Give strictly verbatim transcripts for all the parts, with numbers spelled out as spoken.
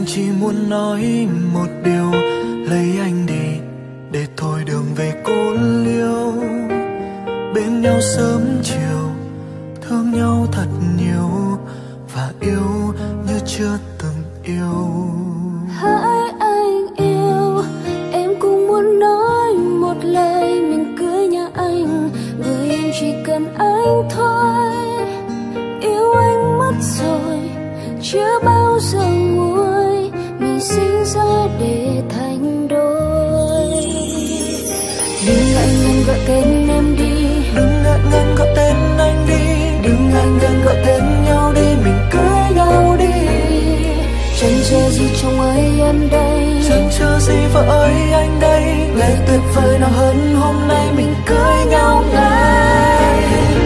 chỉ muốn nói một điều, lấy anh đi để thôi đường về cô liêu. Bên nhau sớm chiều, thương nhau thật nhiều và yêu như chưa từng yêu. Hỡi anh yêu, em cũng muốn nói một lời mình cưới nhà anh. Người em chỉ cần anh thôi. Yêu anh mất rồi, chưa bao giờ nguôi. Mình sinh ra để thành đôi. Đừng ngại ngần gọi tên em đi, Đừng ngại ngần gọi tên anh đi, đừng ngại ngần gọi tên nhau đi. Mình cưới nhau đi. Chẳng chờ gì chồng ơi em đây, chẳng chờ gì vợ ơi anh đây. ngày tuyệt vời nào hơn hôm nay mình cưới nhau ngay.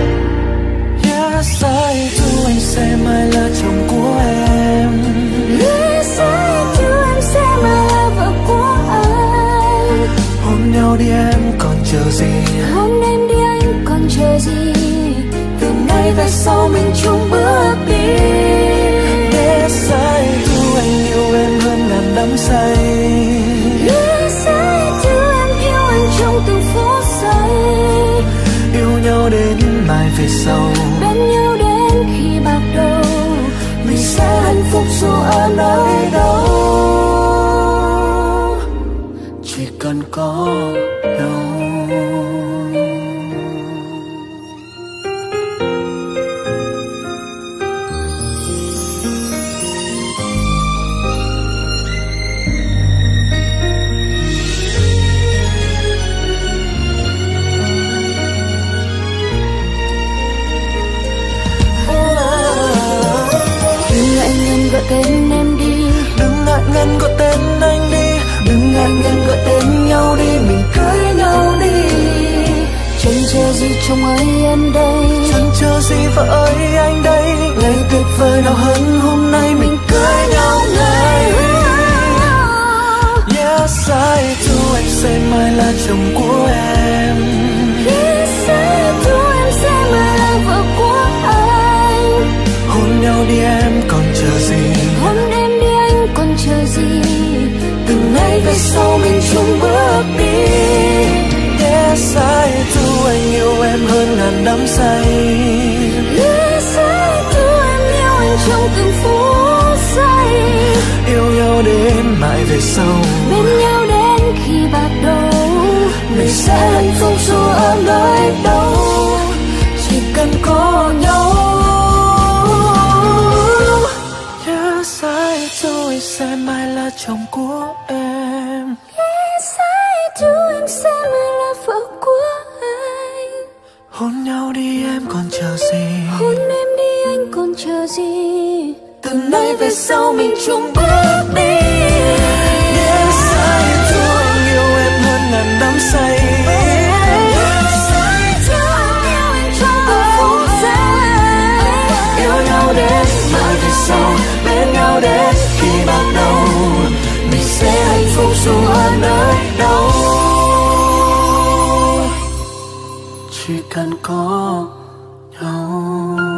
Yes, I do, anh sẽ mãi là chồng của em. Yes, I do, em sẽ mãi là vợ của anh. Hôn nhau đi em còn chờ gì, Hôn em đi anh còn chờ gì. Từ nay về sau mình chung bước đi. Yes, I do, anh yêu em hơn ngàn đắm say. Yes, I do, em yêu anh trong từng phút giây. Yêu nhau đến mai về sau, Bên nhau đến khi bạc đầu. Mình sẽ hạnh phúc dù ở nơi đâu. chỉ cần có nhau. Gọi tên em đi, Đừng ngại ngần gọi tên anh đi, đừng ngại ngần gọi tên nhau đi. Mình cưới nhau đi. Chẳng chờ gì chồng ơi em đây, chẳng chờ gì vợ ơi anh đây. ngày tuyệt vời nào hơn hôm nay mình cưới nhau ngay. Yes, I do, anh sẽ mãi là chồng của em. Yes, I do, em sẽ mãi là vợ của anh. Hôn nhau đi em còn chờ gì, Hôn em đi anh còn chờ gì. Từ nay về sau mình chung bước đi. Yes, I do, anh yêu em hơn ngàn đắm say. Yes, I do, em yêu anh trong từng phút giây. Yêu nhau đến mãi về sau, Bên nhau đến khi bạc đầu. Mình sẽ hạnh phúc dù ở nơi đâu. Chỉ cần có nhau. Yes, I do, anh sẽ mãi là chồng của em. Yes, I do, em sẽ mãi là vợ của anh. Hôn nhau đi em còn chờ gì, Hôn em đi anh còn chờ gì. từ nay về sau mình chung bước đi. Yes, I do, anh yêu em hơn ngàn đắm say. Yes, I do, em yêu anh trong từng phút giây. Yêu nhau đến mãi về sau, bên nhau đến khi bạc đầu. Mình sẽ hạnh phúc dù ở nơi đâu. Chỉ cần có nhau.